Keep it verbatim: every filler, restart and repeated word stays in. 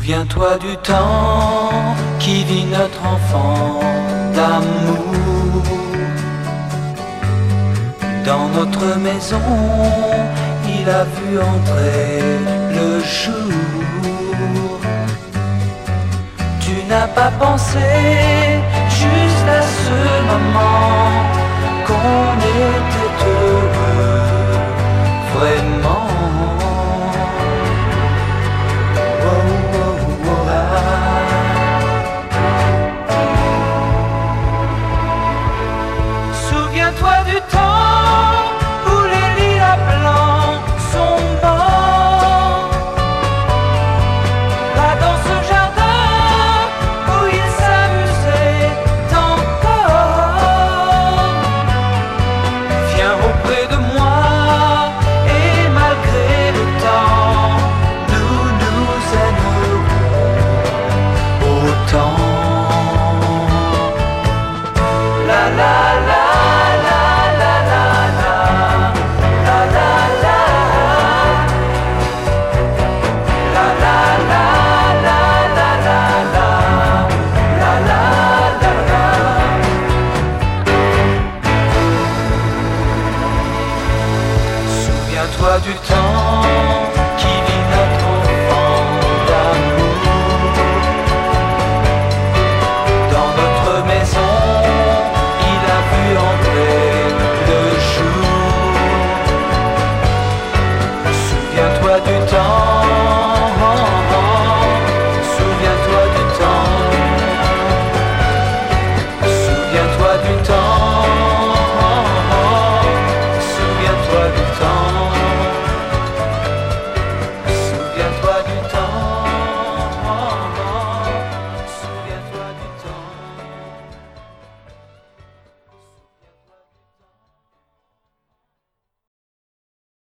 Souviens-toi du temps qui vit notre enfant d'amour. Dans notre maison, il a vu entrer le jour. Tu n'as pas pensé juste à ce moment qu'on était